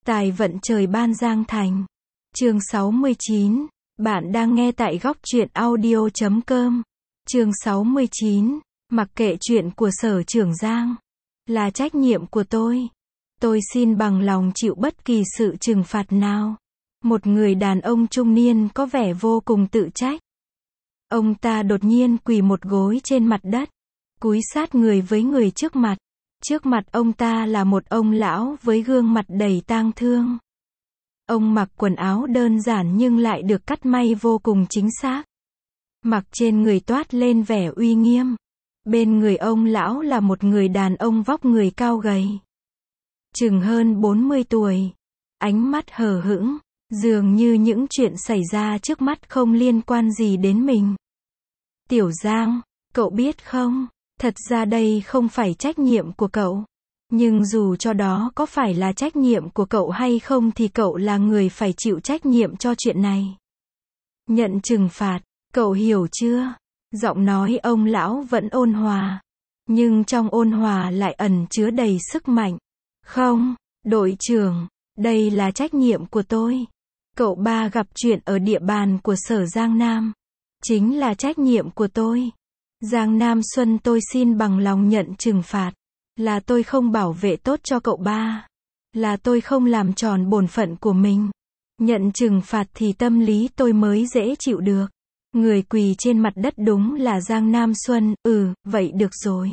Tài vận trời ban Giang Thành. Chương 69. Bạn đang nghe tại góc truyện audio.com. Chương 69. Mặc kệ chuyện của Sở Trưởng Giang là trách nhiệm của tôi. Tôi xin bằng lòng chịu bất kỳ sự trừng phạt nào. Một người đàn ông trung niên có vẻ vô cùng tự trách. Ông ta đột nhiên quỳ một gối trên mặt đất, cúi sát người với người trước mặt. Trước mặt ông ta là một ông lão với gương mặt đầy tang thương. Ông mặc quần áo đơn giản nhưng lại được cắt may vô cùng chính xác. Mặc trên người toát lên vẻ uy nghiêm. Bên người ông lão là một người đàn ông vóc người cao gầy, chừng hơn 40 tuổi. Ánh mắt hờ hững, dường như những chuyện xảy ra trước mắt không liên quan gì đến mình. Tiểu Giang, cậu biết không? Thật ra đây không phải trách nhiệm của cậu. Nhưng dù cho đó có phải là trách nhiệm của cậu hay không thì cậu là người phải chịu trách nhiệm cho chuyện này. Nhận trừng phạt, cậu hiểu chưa? Giọng nói ông lão vẫn ôn hòa. Nhưng trong ôn hòa lại ẩn chứa đầy sức mạnh. Không, đội trưởng, đây là trách nhiệm của tôi. Cậu ba gặp chuyện ở địa bàn của Sở Giang Nam. Chính là trách nhiệm của tôi. Giang Nam Xuân, tôi xin bằng lòng nhận trừng phạt. Là tôi không bảo vệ tốt cho cậu ba. Là tôi không làm tròn bổn phận của mình. Nhận trừng phạt thì tâm lý tôi mới dễ chịu được. Người quỳ trên mặt đất đúng là Giang Nam Xuân. Vậy được rồi.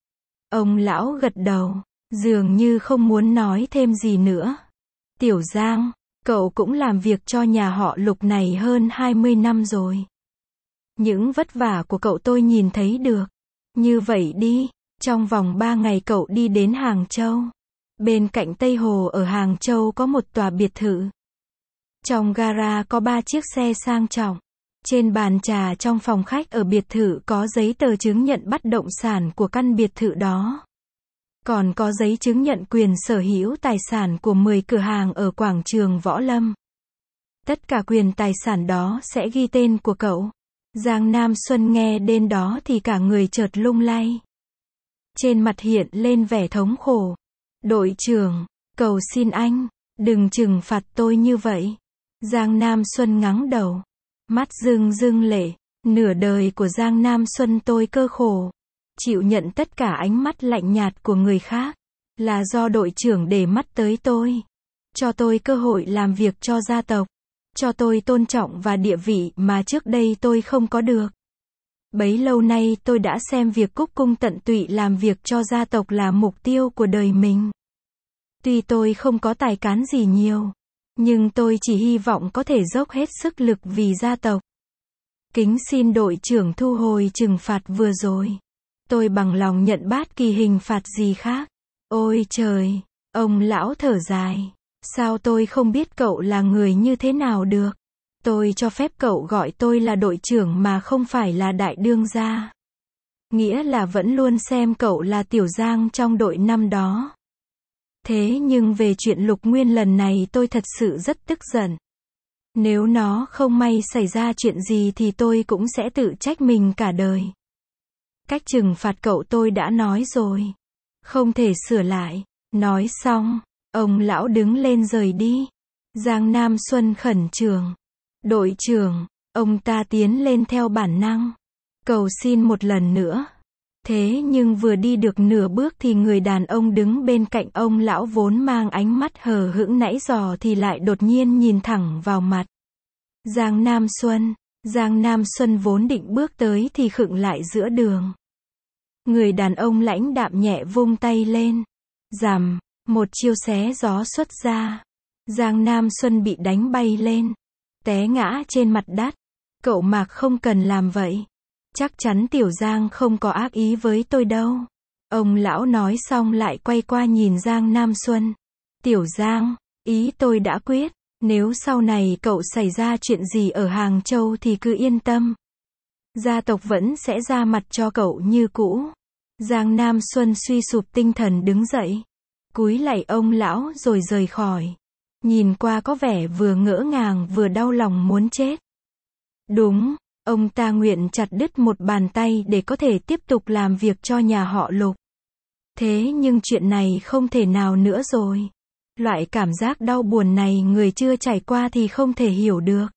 Ông lão gật đầu, dường như không muốn nói thêm gì nữa. Tiểu Giang, cậu cũng làm việc cho nhà họ Lục này hơn 20 năm rồi. Những vất vả của cậu tôi nhìn thấy được. Như vậy đi, trong vòng 3 ngày cậu đi đến Hàng Châu. Bên cạnh Tây Hồ ở Hàng Châu có một tòa biệt thự. Trong gara có 3 chiếc xe sang trọng. Trên bàn trà trong phòng khách ở biệt thự có giấy tờ chứng nhận bất động sản của căn biệt thự đó. Còn có giấy chứng nhận quyền sở hữu tài sản của 10 cửa hàng ở quảng trường Võ Lâm. Tất cả quyền tài sản đó sẽ ghi tên của cậu. Giang Nam Xuân nghe đến đó thì cả người chợt lung lay. Trên mặt hiện lên vẻ thống khổ. Đội trưởng, cầu xin anh, đừng trừng phạt tôi như vậy. Giang Nam Xuân ngắng đầu, mắt rưng rưng lệ. Nửa đời của Giang Nam Xuân tôi cơ khổ, chịu nhận tất cả ánh mắt lạnh nhạt của người khác. Là do đội trưởng để mắt tới tôi. Cho tôi cơ hội làm việc cho gia tộc. Cho tôi tôn trọng và địa vị mà trước đây tôi không có được. Bấy lâu nay tôi đã xem việc cúc cung tận tụy làm việc cho gia tộc là mục tiêu của đời mình. Tuy tôi không có tài cán gì nhiều, nhưng tôi chỉ hy vọng có thể dốc hết sức lực vì gia tộc. Kính xin đội trưởng thu hồi trừng phạt vừa rồi. Tôi bằng lòng nhận bất kỳ hình phạt gì khác. Ôi trời, ông lão thở dài. Sao tôi không biết cậu là người như thế nào được? Tôi cho phép cậu gọi tôi là đội trưởng mà không phải là đại đương gia. Nghĩa là vẫn luôn xem cậu là Tiểu Giang trong đội năm đó. Thế nhưng về chuyện Lục Nguyên lần này tôi thật sự rất tức giận. Nếu nó không may xảy ra chuyện gì thì tôi cũng sẽ tự trách mình cả đời. Cách trừng phạt cậu tôi đã nói rồi. Không thể sửa lại. Nói xong, ông lão đứng lên rời đi. Giang Nam Xuân khẩn trương. Đội trưởng, ông ta tiến lên theo bản năng. Cầu xin một lần nữa. Thế nhưng vừa đi được nửa bước thì người đàn ông đứng bên cạnh ông lão vốn mang ánh mắt hờ hững nãy giờ thì lại đột nhiên nhìn thẳng vào mặt. Giang Nam Xuân vốn định bước tới thì khựng lại giữa đường. Người đàn ông lãnh đạm nhẹ vung tay lên. Rầm, một chiêu xé gió xuất ra. Giang Nam Xuân bị đánh bay lên, té ngã trên mặt đất. Cậu Mạc không cần làm vậy. Chắc chắn Tiểu Giang không có ác ý với tôi đâu. Ông lão nói xong lại quay qua nhìn Giang Nam Xuân. Tiểu Giang, ý tôi đã quyết. Nếu sau này cậu xảy ra chuyện gì ở Hàng Châu thì cứ yên tâm. Gia tộc vẫn sẽ ra mặt cho cậu như cũ. Giang Nam Xuân suy sụp tinh thần đứng dậy, cúi lạy ông lão rồi rời khỏi. Nhìn qua có vẻ vừa ngỡ ngàng vừa đau lòng muốn chết. Đúng, ông ta nguyện chặt đứt một bàn tay để có thể tiếp tục làm việc cho nhà họ Lục. Thế nhưng chuyện này không thể nào nữa rồi. Loại cảm giác đau buồn này người chưa trải qua thì không thể hiểu được.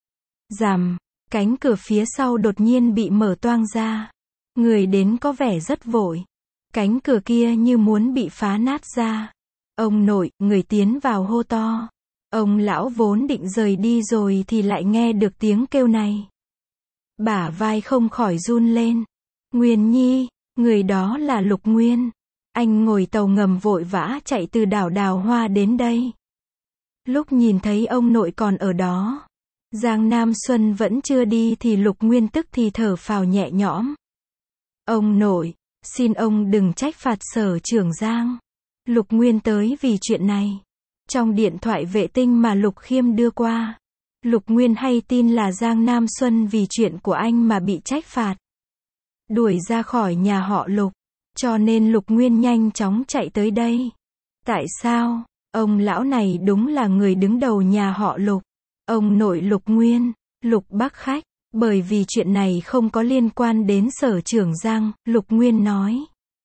Rầm, cánh cửa phía sau đột nhiên bị mở toang ra. Người đến có vẻ rất vội. Cánh cửa kia như muốn bị phá nát ra. Ông nội, người tiến vào hô to. Ông lão vốn định rời đi rồi thì lại nghe được tiếng kêu này. Bả vai không khỏi run lên. Nguyên Nhi, người đó là Lục Nguyên. Anh ngồi tàu ngầm vội vã chạy từ đảo Đào Hoa đến đây. Lúc nhìn thấy ông nội còn ở đó, Giang Nam Xuân vẫn chưa đi thì Lục Nguyên tức thì thở phào nhẹ nhõm. Ông nội, xin ông đừng trách phạt Sở trưởng Giang. Lục Nguyên tới vì chuyện này. Trong điện thoại vệ tinh mà Lục Khiêm đưa qua, Lục Nguyên hay tin là Giang Nam Xuân vì chuyện của anh mà bị trách phạt, đuổi ra khỏi nhà họ Lục. Cho nên Lục Nguyên nhanh chóng chạy tới đây. Tại sao? Ông lão này đúng là người đứng đầu nhà họ Lục. Ông nội Lục Nguyên, Lục Bác Khách. Bởi vì chuyện này không có liên quan đến Sở trưởng Giang, Lục Nguyên nói.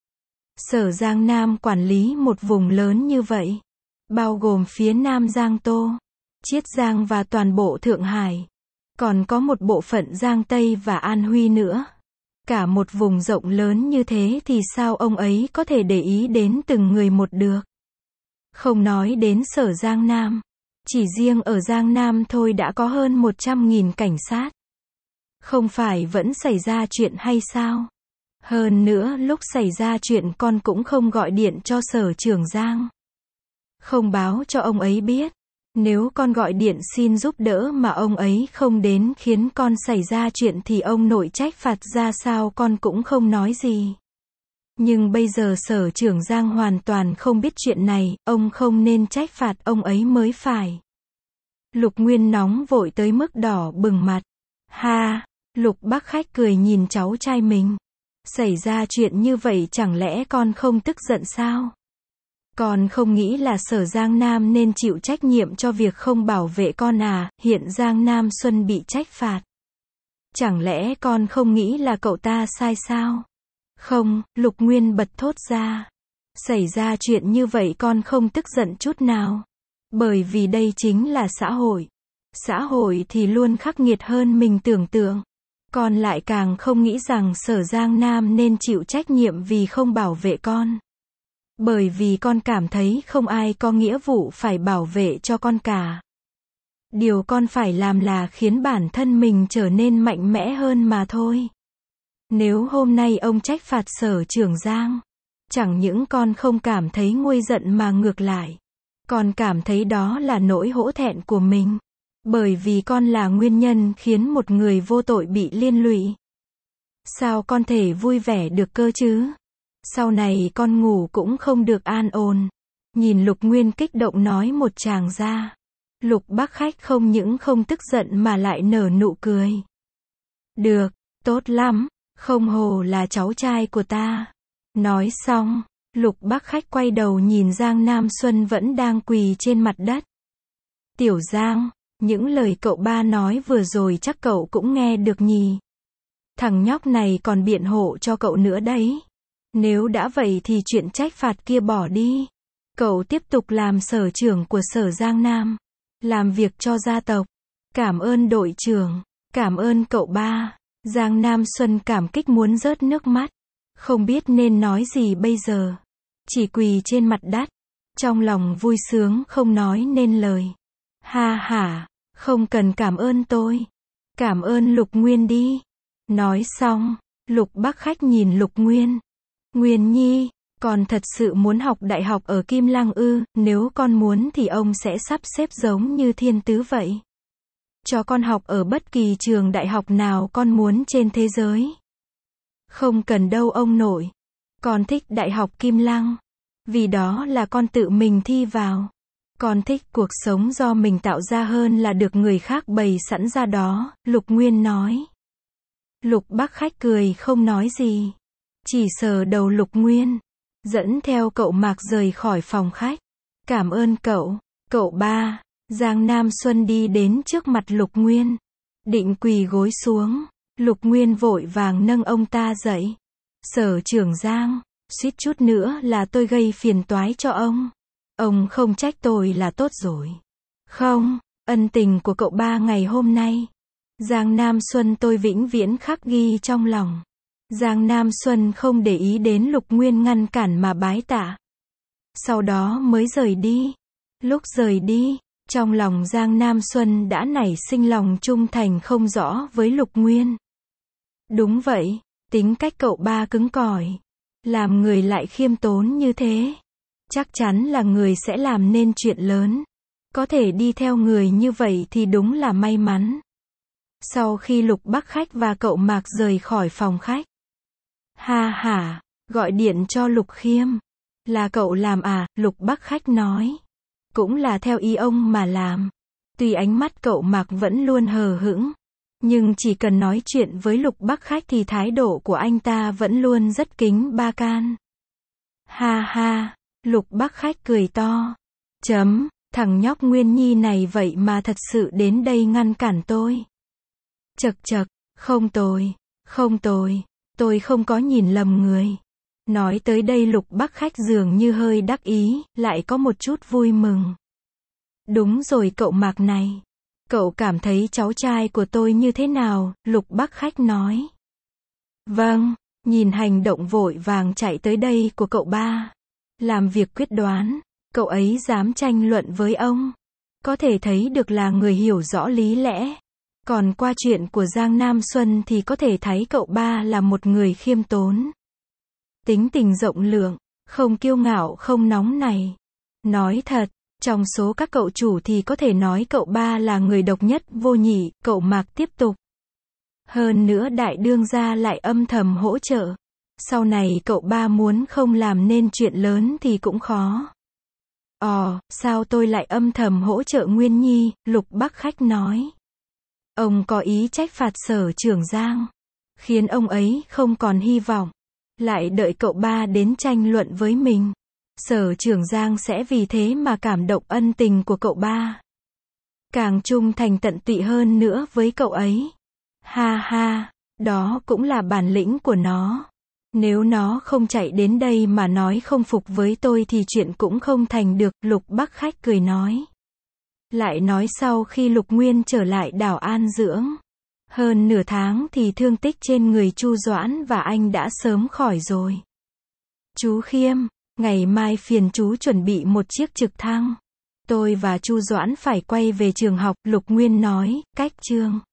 Sở Giang Nam quản lý một vùng lớn như vậy, bao gồm phía Nam Giang Tô, Chiết Giang và toàn bộ Thượng Hải. Còn có một bộ phận Giang Tây và An Huy nữa. Cả một vùng rộng lớn như thế thì sao ông ấy có thể để ý đến từng người một được? Không nói đến Sở Giang Nam. Chỉ riêng ở Giang Nam thôi đã có hơn 100.000 cảnh sát. Không phải vẫn xảy ra chuyện hay sao? Hơn nữa lúc xảy ra chuyện con cũng không gọi điện cho Sở trưởng Giang. Không báo cho ông ấy biết. Nếu con gọi điện xin giúp đỡ mà ông ấy không đến khiến con xảy ra chuyện thì ông nội trách phạt ra sao con cũng không nói gì. Nhưng bây giờ Sở trưởng Giang hoàn toàn không biết chuyện này, ông không nên trách phạt ông ấy mới phải. Lục Nguyên nóng vội tới mức đỏ bừng mặt. Ha, Lục Bác Khách cười nhìn cháu trai mình. Xảy ra chuyện như vậy chẳng lẽ con không tức giận sao? Con không nghĩ là Sở Giang Nam nên chịu trách nhiệm cho việc không bảo vệ con à, hiện Giang Nam Xuân bị trách phạt. Chẳng lẽ con không nghĩ là cậu ta sai sao? Không, Lục Nguyên bật thốt ra. Xảy ra chuyện như vậy con không tức giận chút nào. Bởi vì đây chính là xã hội. Xã hội thì luôn khắc nghiệt hơn mình tưởng tượng. Con lại càng không nghĩ rằng Sở Giang Nam nên chịu trách nhiệm vì không bảo vệ con. Bởi vì con cảm thấy không ai có nghĩa vụ phải bảo vệ cho con cả. Điều con phải làm là khiến bản thân mình trở nên mạnh mẽ hơn mà thôi. Nếu hôm nay ông trách phạt Sở trưởng Giang, chẳng những con không cảm thấy nguôi giận mà ngược lại, con cảm thấy đó là nỗi hổ thẹn của mình. Bởi vì con là nguyên nhân khiến một người vô tội bị liên lụy. Sao con thể vui vẻ được cơ chứ? Sau này con ngủ cũng không được an ổn. Nhìn Lục Nguyên kích động nói một tràng ra. Lục Bác Khách không những không tức giận mà lại nở nụ cười. Được, tốt lắm, không hổ là cháu trai của ta. Nói xong, Lục Bác Khách quay đầu nhìn Giang Nam Xuân vẫn đang quỳ trên mặt đất. Tiểu Giang, những lời cậu ba nói vừa rồi chắc cậu cũng nghe được nhỉ? Thằng nhóc này còn biện hộ cho cậu nữa đấy. Nếu đã vậy thì chuyện trách phạt kia bỏ đi. Cậu tiếp tục làm sở trưởng của Sở Giang Nam. Làm việc cho gia tộc. Cảm ơn đội trưởng. Cảm ơn cậu ba. Giang Nam Xuân cảm kích muốn rớt nước mắt. Không biết nên nói gì bây giờ. Chỉ quỳ trên mặt đất. Trong lòng vui sướng không nói nên lời. Ha ha, không cần cảm ơn tôi. Cảm ơn Lục Nguyên đi. Nói xong, Lục Bác Khách nhìn Lục Nguyên. Nguyên Nhi, con thật sự muốn học đại học ở Kim Lăng ư? Nếu con muốn thì ông sẽ sắp xếp giống như Thiên Tứ vậy. Cho con học ở bất kỳ trường đại học nào con muốn trên thế giới. Không cần đâu ông nội. Con thích Đại học Kim Lăng. Vì đó là con tự mình thi vào. Con thích cuộc sống do mình tạo ra hơn là được người khác bày sẵn ra đó, Lục Nguyên nói. Lục Bác Khách cười không nói gì. Chỉ sờ đầu Lục Nguyên. Dẫn theo cậu Mạc rời khỏi phòng khách. Cảm ơn cậu, cậu ba. Giang Nam Xuân đi đến trước mặt Lục Nguyên. Định quỳ gối xuống. Lục Nguyên vội vàng nâng ông ta dậy. Sở trưởng Giang, suýt chút nữa là tôi gây phiền toái cho ông. Ông không trách tôi là tốt rồi. Không, ân tình của cậu ba ngày hôm nay. Giang Nam Xuân tôi vĩnh viễn khắc ghi trong lòng. Giang Nam Xuân không để ý đến Lục Nguyên ngăn cản mà bái tạ. Sau đó mới rời đi. Lúc rời đi, trong lòng Giang Nam Xuân đã nảy sinh lòng trung thành không rõ với Lục Nguyên. Đúng vậy, tính cách cậu ba cứng cỏi. Làm người lại khiêm tốn như thế. Chắc chắn là người sẽ làm nên chuyện lớn. Có thể đi theo người như vậy thì đúng là may mắn. Sau khi Lục Bắc Khách và cậu Mạc rời khỏi phòng khách. Ha ha, gọi điện cho Lục Khiêm. Là cậu làm à, Lục Bắc Khách nói. Cũng là theo ý ông mà làm. Tuy ánh mắt cậu Mạc vẫn luôn hờ hững. Nhưng chỉ cần nói chuyện với Lục Bắc Khách thì thái độ của anh ta vẫn luôn rất kính ba can. Ha ha, Lục Bắc Khách cười to. Thằng nhóc Nguyên Nhi này vậy mà thật sự đến đây ngăn cản tôi. Chậc chậc, không tồi, tôi không có nhìn lầm người. Nói tới đây Lục Bắc Khách dường như hơi đắc ý, lại có một chút vui mừng. Đúng rồi cậu Mạc này. Cậu cảm thấy cháu trai của tôi như thế nào? Lục Bắc Khách nói. Vâng, nhìn hành động vội vàng chạy tới đây của cậu ba. Làm việc quyết đoán, cậu ấy dám tranh luận với ông. Có thể thấy được là người hiểu rõ lý lẽ. Còn qua chuyện của Giang Nam Xuân thì có thể thấy cậu ba là một người khiêm tốn. Tính tình rộng lượng, không kiêu ngạo không nóng này. Nói thật, trong số các cậu chủ thì có thể nói cậu ba là người độc nhất vô nhị, cậu Mạc tiếp tục. Hơn nữa đại đương gia lại âm thầm hỗ trợ. Sau này cậu ba muốn không làm nên chuyện lớn thì cũng khó. Sao tôi lại âm thầm hỗ trợ Nguyên Nhi, Lục Bắc Khách nói. Ông có ý trách phạt Sở trưởng Giang, khiến ông ấy không còn hy vọng. Lại đợi cậu ba đến tranh luận với mình. Sở trưởng Giang sẽ vì thế mà cảm động ân tình của cậu ba. Càng trung thành tận tụy hơn nữa với cậu ấy. Ha ha, đó cũng là bản lĩnh của nó. Nếu nó không chạy đến đây mà nói không phục với tôi thì chuyện cũng không thành được, Lục Bắc Khách cười nói. Lại nói sau khi Lục Nguyên trở lại đảo An Dưỡng. Hơn nửa tháng thì thương tích trên người Chu Doãn và anh đã sớm khỏi rồi. Chú Khiêm, ngày mai phiền chú chuẩn bị một chiếc trực thăng. Tôi và Chu Doãn phải quay về trường học, Lục Nguyên nói, cách trường.